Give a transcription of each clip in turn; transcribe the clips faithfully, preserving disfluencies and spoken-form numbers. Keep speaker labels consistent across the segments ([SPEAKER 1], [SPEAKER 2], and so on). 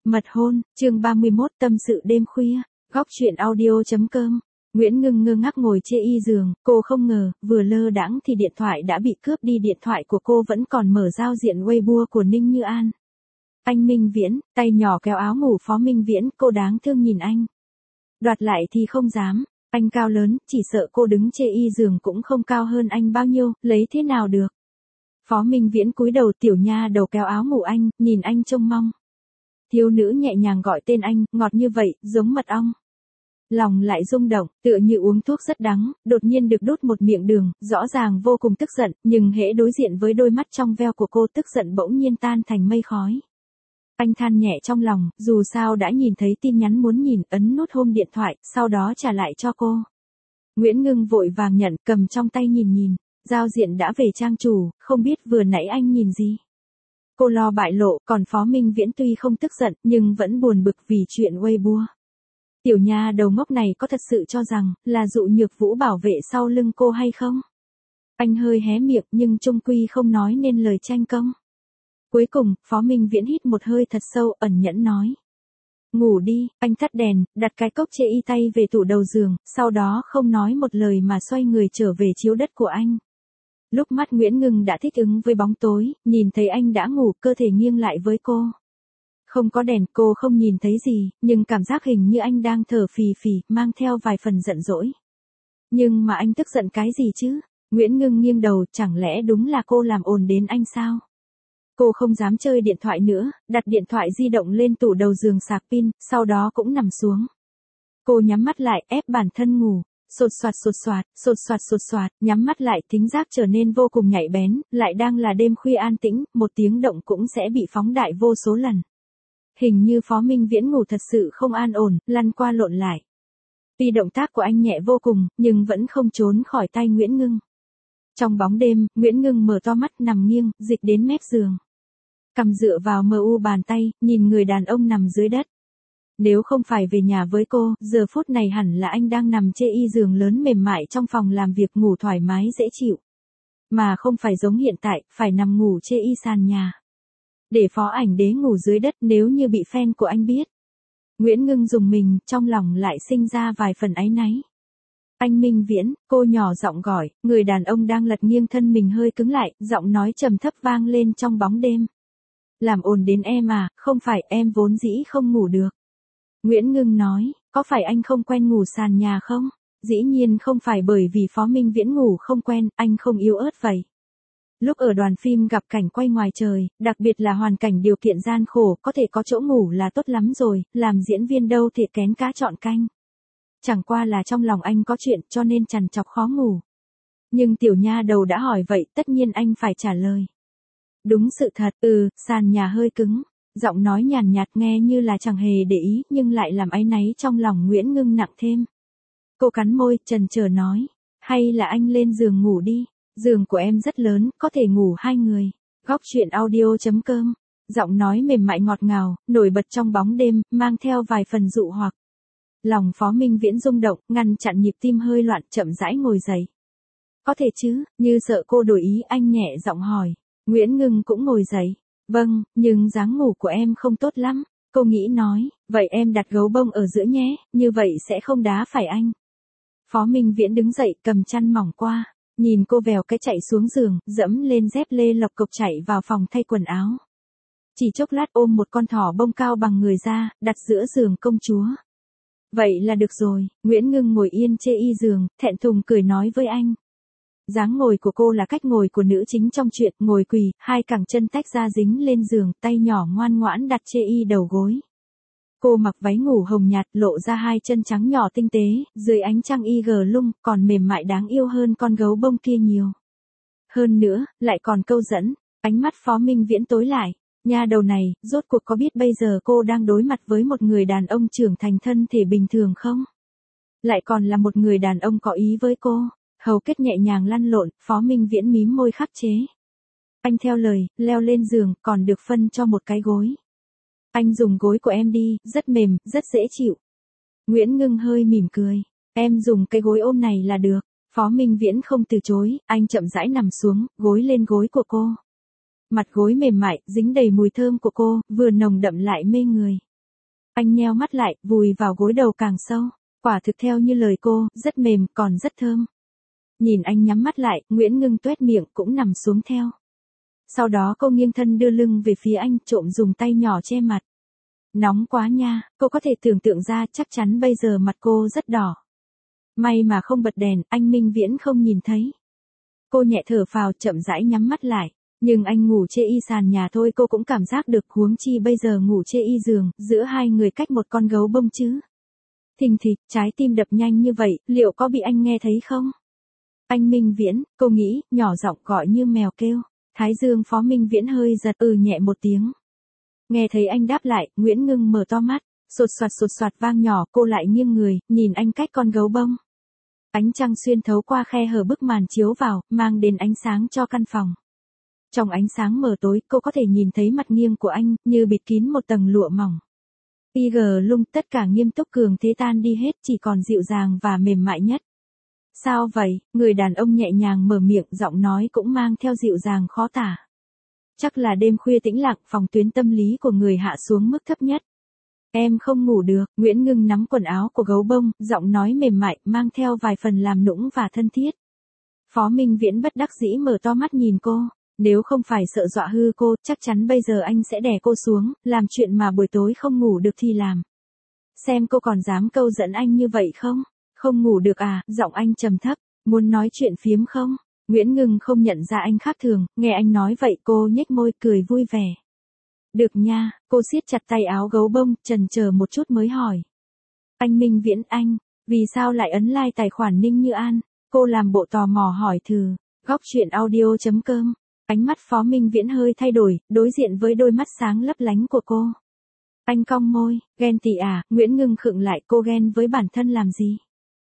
[SPEAKER 1] Mật hôn, chương ba mươi mốt tâm sự đêm khuya, góc truyện audio.com. Nguyễn Ngưng ngơ ngác ngồi chê y giường, cô không ngờ, vừa lơ đãng thì điện thoại đã bị cướp đi, điện thoại của cô vẫn còn mở giao diện Weibo của Ninh Như An. Anh Minh Viễn, tay nhỏ kéo áo ngủ Phó Minh Viễn, cô đáng thương nhìn anh. Đoạt lại thì không dám, anh cao lớn, chỉ sợ cô đứng chê y giường cũng không cao hơn anh bao nhiêu, lấy thế nào được. Phó Minh Viễn cúi đầu, tiểu nha đầu kéo áo ngủ anh, nhìn anh trông mong. Thiếu nữ nhẹ nhàng gọi tên anh, ngọt như vậy, giống mật ong. Lòng lại rung động, tựa như uống thuốc rất đắng, đột nhiên được đút một miệng đường, rõ ràng vô cùng tức giận, nhưng hễ đối diện với đôi mắt trong veo của cô, tức giận bỗng nhiên tan thành mây khói. Anh than nhẹ trong lòng, dù sao đã nhìn thấy tin nhắn muốn nhìn, ấn nút home điện thoại, sau đó trả lại cho cô. Nguyễn Ngưng vội vàng nhận, cầm trong tay nhìn nhìn, giao diện đã về trang chủ, không biết vừa nãy anh nhìn gì. Cô lo bại lộ, còn Phó Minh Viễn tuy không tức giận, nhưng vẫn buồn bực vì chuyện Weibo. Tiểu nha đầu ngốc này có thật sự cho rằng, là dụ Nhược Vũ bảo vệ sau lưng cô hay không? Anh hơi hé miệng nhưng chung quy không nói nên lời tranh công. Cuối cùng, Phó Minh Viễn hít một hơi thật sâu, ẩn nhẫn nói. Ngủ đi, anh tắt đèn, đặt cái cốc chê y tay về tủ đầu giường, sau đó không nói một lời mà xoay người trở về chiếu đất của anh. Lúc mắt Nguyễn Ngưng đã thích ứng với bóng tối, nhìn thấy anh đã ngủ, cơ thể nghiêng lại với cô. Không có đèn, cô không nhìn thấy gì, nhưng cảm giác hình như anh đang thở phì phì, mang theo vài phần giận dỗi. Nhưng mà anh tức giận cái gì chứ? Nguyễn Ngưng nghiêng đầu, chẳng lẽ đúng là cô làm ồn đến anh sao? Cô không dám chơi điện thoại nữa, đặt điện thoại di động lên tủ đầu giường sạc pin, sau đó cũng nằm xuống. Cô nhắm mắt lại, ép bản thân ngủ. Sột soạt sột soạt, sột soạt sột soạt, nhắm mắt lại, thính giác trở nên vô cùng nhạy bén, lại đang là đêm khuya an tĩnh, một tiếng động cũng sẽ bị phóng đại vô số lần. Hình như Phó Minh Viễn ngủ thật sự không an ổn, lăn qua lộn lại. Tuy động tác của anh nhẹ vô cùng, nhưng vẫn không trốn khỏi tay Nguyễn Ngưng. Trong bóng đêm, Nguyễn Ngưng mở to mắt, nằm nghiêng, dịch đến mép giường. Cằm dựa vào mờ u bàn tay, nhìn người đàn ông nằm dưới đất. Nếu không phải về nhà với cô, giờ phút này hẳn là anh đang nằm chê y giường lớn mềm mại trong phòng làm việc, ngủ thoải mái dễ chịu. Mà không phải giống hiện tại, phải nằm ngủ chê y sàn nhà. Để Phó Ảnh Đế ngủ dưới đất, nếu như bị fan của anh biết. Nguyễn Ngưng dùng mình, trong lòng lại sinh ra vài phần áy náy. Anh Minh Viễn, cô nhỏ giọng gọi, người đàn ông đang lật nghiêng thân mình hơi cứng lại, giọng nói trầm thấp vang lên trong bóng đêm. Làm ồn đến em à, không phải, em vốn dĩ không ngủ được. Nguyễn Ngưng nói, có phải anh không quen ngủ sàn nhà không? Dĩ nhiên không phải, bởi vì Phó Minh Viễn ngủ không quen, anh không yếu ớt vậy. Lúc ở đoàn phim gặp cảnh quay ngoài trời, đặc biệt là hoàn cảnh điều kiện gian khổ, có thể có chỗ ngủ là tốt lắm rồi, làm diễn viên đâu thể kén cá chọn canh. Chẳng qua là trong lòng anh có chuyện cho nên trằn trọc khó ngủ. Nhưng tiểu nha đầu đã hỏi vậy, tất nhiên anh phải trả lời. Đúng sự thật, ừ, sàn nhà hơi cứng. Giọng nói nhàn nhạt nghe như là chẳng hề để ý, nhưng lại làm áy náy trong lòng Nguyễn Ngưng nặng thêm. Cô cắn môi, chần chờ nói, hay là anh lên giường ngủ đi, giường của em rất lớn, có thể ngủ hai người. Góc truyện audio.com, giọng nói mềm mại ngọt ngào, nổi bật trong bóng đêm, mang theo vài phần dụ hoặc. Lòng Phó Minh Viễn rung động, ngăn chặn nhịp tim hơi loạn, chậm rãi ngồi dậy. Có thể chứ, như sợ cô đổi ý, anh nhẹ giọng hỏi. Nguyễn Ngưng cũng ngồi dậy. Vâng, nhưng dáng ngủ của em không tốt lắm, cô nghĩ nói, vậy em đặt gấu bông ở giữa nhé, như vậy sẽ không đá phải anh. Phó Minh Viễn đứng dậy, cầm chăn mỏng qua, nhìn cô vèo cái chạy xuống giường, dẫm lên dép lê lộc cộc chạy vào phòng thay quần áo. Chỉ chốc lát ôm một con thỏ bông cao bằng người ra, đặt giữa giường công chúa. Vậy là được rồi, Nguyễn Ngưng ngồi yên chê y giường, thẹn thùng cười nói với anh. Dáng ngồi của cô là cách ngồi của nữ chính trong truyện, ngồi quỳ, hai cẳng chân tách ra dính lên giường, tay nhỏ ngoan ngoãn đặt chê y đầu gối. Cô mặc váy ngủ hồng nhạt, lộ ra hai chân trắng nhỏ tinh tế, dưới ánh trăng y gờ lung, còn mềm mại đáng yêu hơn con gấu bông kia nhiều. Hơn nữa, lại còn câu dẫn, ánh mắt Phó Minh Viễn tối lại, nha đầu này, rốt cuộc có biết bây giờ cô đang đối mặt với một người đàn ông trưởng thành thân thể bình thường không? Lại còn là một người đàn ông có ý với cô. Hầu kết nhẹ nhàng lăn lộn, Phó Minh Viễn mím môi khắc chế. Anh theo lời, leo lên giường, còn được phân cho một cái gối. Anh dùng gối của em đi, rất mềm, rất dễ chịu. Nguyễn Ngưng hơi mỉm cười. Em dùng cái gối ôm này là được. Phó Minh Viễn không từ chối, anh chậm rãi nằm xuống, gối lên gối của cô. Mặt gối mềm mại, dính đầy mùi thơm của cô, vừa nồng đậm lại mê người. Anh nheo mắt lại, vùi vào gối đầu càng sâu. Quả thực theo như lời cô, rất mềm, còn rất thơm. Nhìn anh nhắm mắt lại, Nguyễn Ngưng tuét miệng cũng nằm xuống theo. Sau đó cô nghiêng thân đưa lưng về phía anh, trộm dùng tay nhỏ che mặt. Nóng quá nha, cô có thể tưởng tượng ra chắc chắn bây giờ mặt cô rất đỏ. May mà không bật đèn, anh Minh Viễn không nhìn thấy. Cô nhẹ thở phào chậm rãi nhắm mắt lại. Nhưng anh ngủ chê y sàn nhà thôi cô cũng cảm giác được, huống chi bây giờ ngủ chê y giường, giữa hai người cách một con gấu bông chứ. Thình thịch, trái tim đập nhanh như vậy, liệu có bị anh nghe thấy không? Anh Minh Viễn, cô nghĩ, nhỏ giọng gọi như mèo kêu. Thái dương Phó Minh Viễn hơi giật ừ nhẹ một tiếng. Nghe thấy anh đáp lại, Nguyễn Ngưng mở to mắt, sột soạt sột soạt vang nhỏ, cô lại nghiêng người, nhìn anh cách con gấu bông. Ánh trăng xuyên thấu qua khe hở bức màn chiếu vào, mang đến ánh sáng cho căn phòng. Trong ánh sáng mờ tối, cô có thể nhìn thấy mặt nghiêng của anh, như bịt kín một tầng lụa mỏng. i giê lung, tất cả nghiêm túc cường thế tan đi hết, chỉ còn dịu dàng và mềm mại nhất. Sao vậy? Người đàn ông nhẹ nhàng mở miệng, giọng nói cũng mang theo dịu dàng khó tả. Chắc là đêm khuya tĩnh lặng, phòng tuyến tâm lý của người hạ xuống mức thấp nhất. Em không ngủ được, Nguyễn Ngưng nắm quần áo của gấu bông, giọng nói mềm mại, mang theo vài phần làm nũng và thân thiết. Phó Minh Viễn bất đắc dĩ mở to mắt nhìn cô. Nếu không phải sợ dọa hư cô, chắc chắn bây giờ anh sẽ đè cô xuống, làm chuyện mà buổi tối không ngủ được thì làm. Xem cô còn dám câu dẫn anh như vậy không? Không ngủ được à? Giọng anh trầm thấp, muốn nói chuyện phiếm không? Nguyễn Ngưng không nhận ra anh khác thường, nghe anh nói vậy cô nhếch môi cười vui vẻ. Được nha, cô siết chặt tay áo gấu bông, chần chờ một chút mới hỏi. Anh Minh Viễn anh, vì sao lại ấn like tài khoản Ninh Như An? Cô làm bộ tò mò hỏi thử. Góc chuyện audio chấm com. Ánh mắt Phó Minh Viễn hơi thay đổi, đối diện với đôi mắt sáng lấp lánh của cô. Anh cong môi, ghen tị à? Nguyễn Ngưng khựng lại, cô ghen với bản thân làm gì?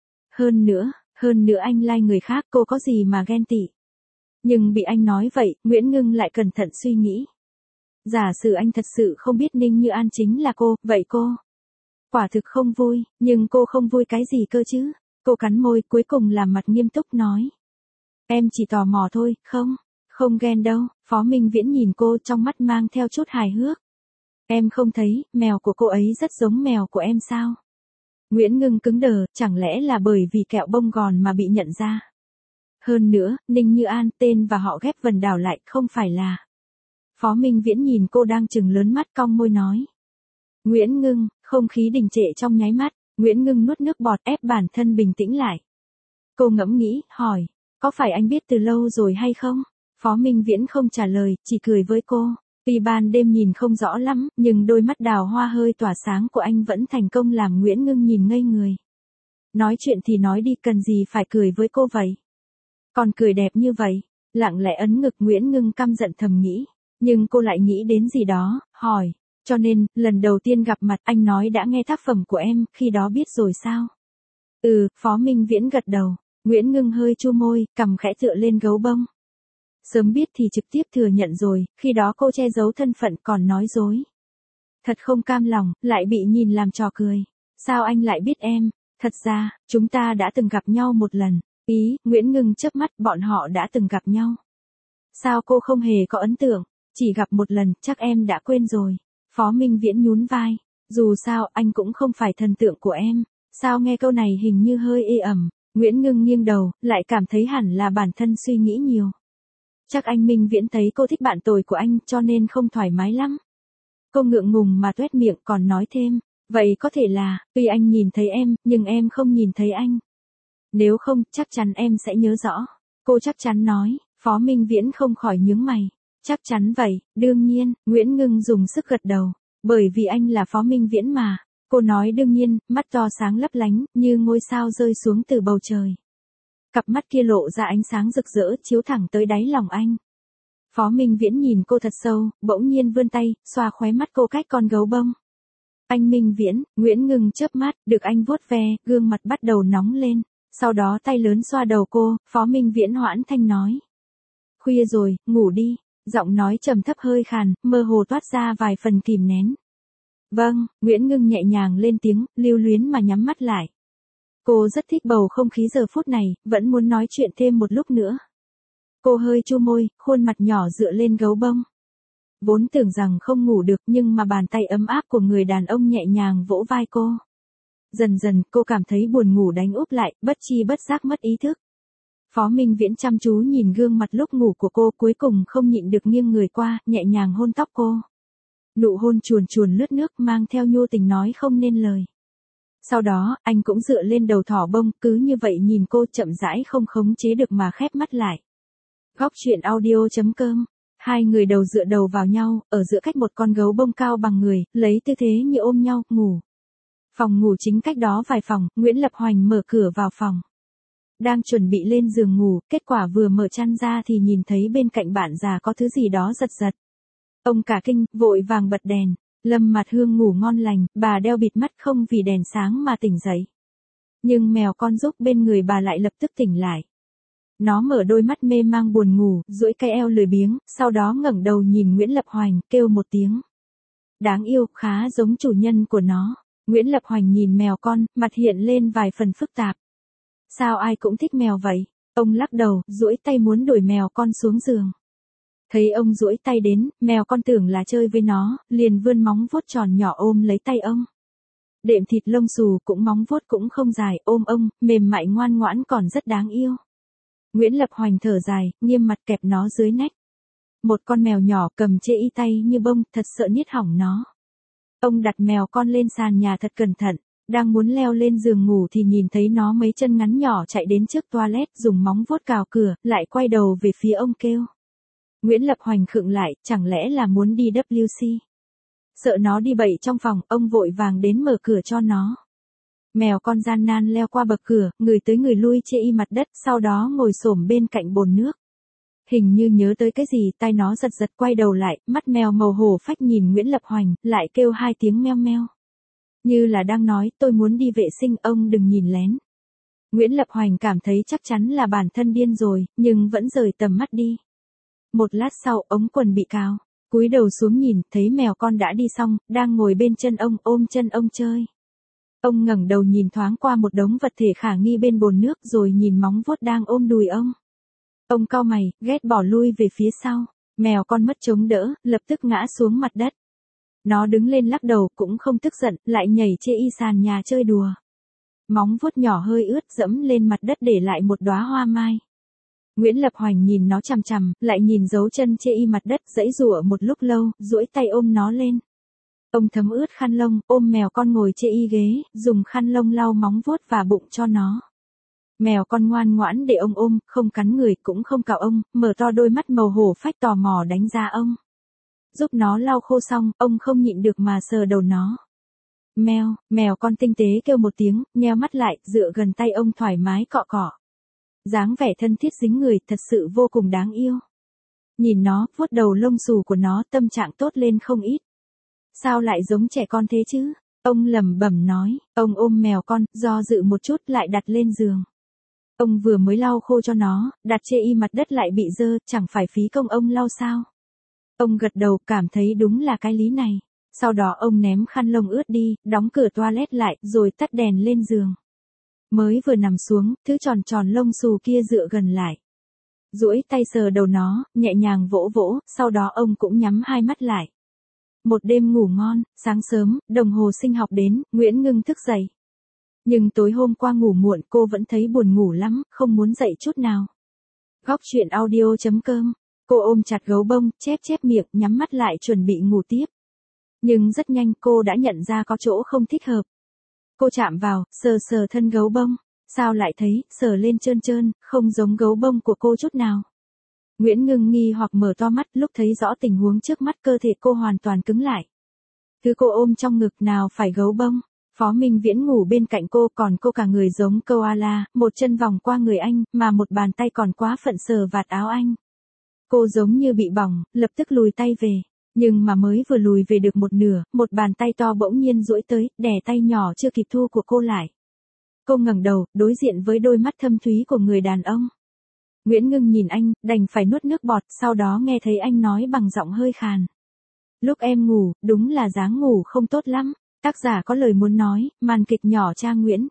[SPEAKER 1] Hơn nữa, hơn nữa anh like người khác, cô có gì mà ghen tị? Nhưng bị anh nói vậy, Nguyễn Ngưng lại cẩn thận suy nghĩ. Giả sử anh thật sự không biết Ninh Như An chính là cô, vậy cô? Quả thực không vui, nhưng cô không vui cái gì cơ chứ? Cô cắn môi, cuối cùng làm mặt nghiêm túc nói. Em chỉ tò mò thôi, không? Không ghen đâu, Phó Minh Viễn nhìn cô trong mắt mang theo chút hài hước. Em không thấy, mèo của cô ấy rất giống mèo của em sao? Nguyễn Ngưng cứng đờ, chẳng lẽ là bởi vì kẹo bông gòn mà bị nhận ra? Hơn nữa, Ninh Như An, tên và họ ghép vần đảo lại, không phải là. Phó Minh Viễn nhìn cô đang trừng lớn mắt cong môi nói. Nguyễn Ngưng, không khí đình trệ trong nháy mắt, Nguyễn Ngưng nuốt nước bọt ép bản thân bình tĩnh lại. Cô ngẫm nghĩ, hỏi, có phải anh biết từ lâu rồi hay không? Phó Minh Viễn không trả lời, chỉ cười với cô. Tuy ban đêm nhìn không rõ lắm, nhưng đôi mắt đào hoa hơi tỏa sáng của anh vẫn thành công làm Nguyễn Ngưng nhìn ngây người. Nói chuyện thì nói đi, cần gì phải cười với cô vậy? Còn cười đẹp như vậy, lặng lẽ ấn ngực Nguyễn Ngưng căm giận thầm nghĩ. Nhưng cô lại nghĩ đến gì đó, hỏi. Cho nên, lần đầu tiên gặp mặt anh nói đã nghe tác phẩm của em, khi đó biết rồi sao? Ừ, Phó Minh Viễn gật đầu. Nguyễn Ngưng hơi chu môi, cằm khẽ tựa lên gấu bông. Sớm biết thì trực tiếp thừa nhận rồi, khi đó cô che giấu thân phận còn nói dối. Thật không cam lòng, lại bị nhìn làm trò cười. Sao anh lại biết em? Thật ra, chúng ta đã từng gặp nhau một lần. Ý, Nguyễn Ngưng chớp mắt, bọn họ đã từng gặp nhau. Sao cô không hề có ấn tượng? Chỉ gặp một lần, chắc em đã quên rồi. Phó Minh Viễn nhún vai. Dù sao, anh cũng không phải thần tượng của em. Sao nghe câu này hình như hơi ê ẩm. Nguyễn Ngưng nghiêng đầu, lại cảm thấy hẳn là bản thân suy nghĩ nhiều. Chắc anh Minh Viễn thấy cô thích bạn tồi của anh cho nên không thoải mái lắm. Cô ngượng ngùng mà tuét miệng còn nói thêm. Vậy có thể là, tuy anh nhìn thấy em, nhưng em không nhìn thấy anh. Nếu không, chắc chắn em sẽ nhớ rõ. Cô chắc chắn nói. Phó Minh Viễn không khỏi nhướng mày. Chắc chắn vậy, đương nhiên, Nguyễn Ngưng dùng sức gật đầu. Bởi vì anh là Phó Minh Viễn mà. Cô nói đương nhiên, mắt to sáng lấp lánh, như ngôi sao rơi xuống từ bầu trời. Cặp mắt kia lộ ra ánh sáng rực rỡ, chiếu thẳng tới đáy lòng anh. Phó Minh Viễn nhìn cô thật sâu, bỗng nhiên vươn tay, xoa khóe mắt cô cách con gấu bông. Anh Minh Viễn, Nguyễn Ngưng chớp mắt, được anh vuốt ve, gương mặt bắt đầu nóng lên. Sau đó tay lớn xoa đầu cô, Phó Minh Viễn hoãn thanh nói. Khuya rồi, ngủ đi. Giọng nói trầm thấp hơi khàn, mơ hồ toát ra vài phần kìm nén. Vâng, Nguyễn Ngưng nhẹ nhàng lên tiếng, lưu luyến mà nhắm mắt lại. Cô rất thích bầu không khí giờ phút này, vẫn muốn nói chuyện thêm một lúc nữa. Cô hơi chu môi, khuôn mặt nhỏ dựa lên gấu bông. Vốn tưởng rằng không ngủ được nhưng mà bàn tay ấm áp của người đàn ông nhẹ nhàng vỗ vai cô. Dần dần cô cảm thấy buồn ngủ đánh úp lại, bất chi bất giác mất ý thức. Phó Minh Viễn chăm chú nhìn gương mặt lúc ngủ của cô, cuối cùng không nhịn được nghiêng người qua, nhẹ nhàng hôn tóc cô. Nụ hôn chuồn chuồn lướt nước mang theo nhu tình nói không nên lời. Sau đó, anh cũng dựa lên đầu thỏ bông, cứ như vậy nhìn cô chậm rãi không khống chế được mà khép mắt lại. Góc truyện audio chấm com. Hai người đầu dựa đầu vào nhau, ở giữa cách một con gấu bông cao bằng người, lấy tư thế như ôm nhau, ngủ. Phòng ngủ chính cách đó vài phòng, Nguyễn Lập Hoành mở cửa vào phòng. Đang chuẩn bị lên giường ngủ, kết quả vừa mở chăn ra thì nhìn thấy bên cạnh bạn già có thứ gì đó giật giật. Ông cả kinh, vội vàng bật đèn. Lâm Mạt Hương ngủ ngon lành, bà đeo bịt mắt không vì đèn sáng mà tỉnh dậy. Nhưng mèo con giúp bên người bà lại lập tức tỉnh lại. Nó mở đôi mắt mê mang buồn ngủ, duỗi cái eo lười biếng, sau đó ngẩng đầu nhìn Nguyễn Lập Hoành, kêu một tiếng. Đáng yêu, khá giống chủ nhân của nó. Nguyễn Lập Hoành nhìn mèo con, mặt hiện lên vài phần phức tạp. Sao ai cũng thích mèo vậy? Ông lắc đầu, duỗi tay muốn đuổi mèo con xuống giường. Thấy ông duỗi tay đến, mèo con tưởng là chơi với nó, liền vươn móng vuốt tròn nhỏ ôm lấy tay ông. Đệm thịt lông xù cũng móng vuốt cũng không dài, ôm ông, mềm mại ngoan ngoãn còn rất đáng yêu. Nguyễn Lập Hoành thở dài, nghiêm mặt kẹp nó dưới nách. Một con mèo nhỏ cầm chê y tay như bông, thật sợ niết hỏng nó. Ông đặt mèo con lên sàn nhà thật cẩn thận, đang muốn leo lên giường ngủ thì nhìn thấy nó mấy chân ngắn nhỏ chạy đến trước toilet, dùng móng vuốt cào cửa, lại quay đầu về phía ông kêu. Nguyễn Lập Hoành khựng lại, chẳng lẽ là muốn đi W C? Sợ nó đi bậy trong phòng, ông vội vàng đến mở cửa cho nó. Mèo con gian nan leo qua bậc cửa, người tới người lui chê y mặt đất, sau đó ngồi xổm bên cạnh bồn nước. Hình như nhớ tới cái gì, tai nó giật giật quay đầu lại, mắt mèo màu hổ phách nhìn Nguyễn Lập Hoành, lại kêu hai tiếng meo meo. Như là đang nói, tôi muốn đi vệ sinh, ông đừng nhìn lén. Nguyễn Lập Hoành cảm thấy chắc chắn là bản thân điên rồi, nhưng vẫn rời tầm mắt đi. Một lát sau, ống quần bị cào, cúi đầu xuống nhìn, thấy mèo con đã đi xong, đang ngồi bên chân ông, ôm chân ông chơi. Ông ngẩng đầu nhìn thoáng qua một đống vật thể khả nghi bên bồn nước rồi nhìn móng vuốt đang ôm đùi ông. Ông cau mày, ghét bỏ lui về phía sau, mèo con mất chống đỡ, lập tức ngã xuống mặt đất. Nó đứng lên lắc đầu cũng không tức giận, lại nhảy chê y sàn nhà chơi đùa. Móng vuốt nhỏ hơi ướt dẫm lên mặt đất để lại một đóa hoa mai. Nguyễn Lập Hoành nhìn nó chằm chằm, lại nhìn dấu chân chê y mặt đất, giãy giụa một lúc lâu, duỗi tay ôm nó lên. Ông thấm ướt khăn lông, ôm mèo con ngồi chê y ghế, dùng khăn lông lau móng vuốt và bụng cho nó. Mèo con ngoan ngoãn để ông ôm, không cắn người cũng không cào ông, mở to đôi mắt màu hổ phách tò mò đánh giá ông. Giúp nó lau khô xong, ông không nhịn được mà sờ đầu nó. Mèo, mèo con tinh tế kêu một tiếng, nheo mắt lại, dựa gần tay ông thoải mái cọ cọ. Dáng vẻ thân thiết dính người, thật sự vô cùng đáng yêu. Nhìn nó, vuốt đầu lông xù của nó, tâm trạng tốt lên không ít. Sao lại giống trẻ con thế chứ? Ông lẩm bẩm nói, ông ôm mèo con, do dự một chút lại đặt lên giường. Ông vừa mới lau khô cho nó, đặt chê y mặt đất lại bị dơ, chẳng phải phí công ông lau sao? Ông gật đầu, cảm thấy đúng là cái lý này. Sau đó ông ném khăn lông ướt đi, đóng cửa toilet lại, rồi tắt đèn lên giường. Mới vừa nằm xuống, thứ tròn tròn lông xù kia dựa gần lại. Duỗi tay sờ đầu nó, nhẹ nhàng vỗ vỗ, sau đó ông cũng nhắm hai mắt lại. Một đêm ngủ ngon, sáng sớm, đồng hồ sinh học đến, Nguyễn Ngưng thức dậy. Nhưng tối hôm qua ngủ muộn cô vẫn thấy buồn ngủ lắm, không muốn dậy chút nào. Góc truyện audio chấm com. Cô ôm chặt gấu bông, chép chép miệng, nhắm mắt lại chuẩn bị ngủ tiếp. Nhưng rất nhanh cô đã nhận ra có chỗ không thích hợp. Cô chạm vào, sờ sờ thân gấu bông. Sao lại thấy, sờ lên trơn trơn, không giống gấu bông của cô chút nào. Nguyễn Ngưng nghi hoặc mở to mắt, lúc thấy rõ tình huống trước mắt cơ thể cô hoàn toàn cứng lại. Thứ cô ôm trong ngực nào phải gấu bông. Phó Minh Viễn ngủ bên cạnh cô, còn cô cả người giống koala, một chân vòng qua người anh, mà một bàn tay còn quá phận sờ vạt áo anh. Cô giống như bị bỏng, lập tức lùi tay về. Nhưng mà mới vừa lùi về được một nửa, một bàn tay to bỗng nhiên duỗi tới, đè tay nhỏ chưa kịp thu của cô lại. Cô ngẩng đầu, đối diện với đôi mắt thâm thúy của người đàn ông. Nguyễn Ngưng nhìn anh, đành phải nuốt nước bọt, sau đó nghe thấy anh nói bằng giọng hơi khàn. Lúc em ngủ, đúng là dáng ngủ không tốt lắm. Tác giả có lời muốn nói, màn kịch nhỏ cha Nguyễn.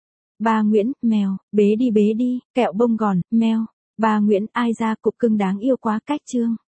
[SPEAKER 1] Ba Nguyễn, mèo, bế đi bế đi, kẹo bông gòn, mèo. Ba Nguyễn, ai ra cục cưng đáng yêu quá cách chương.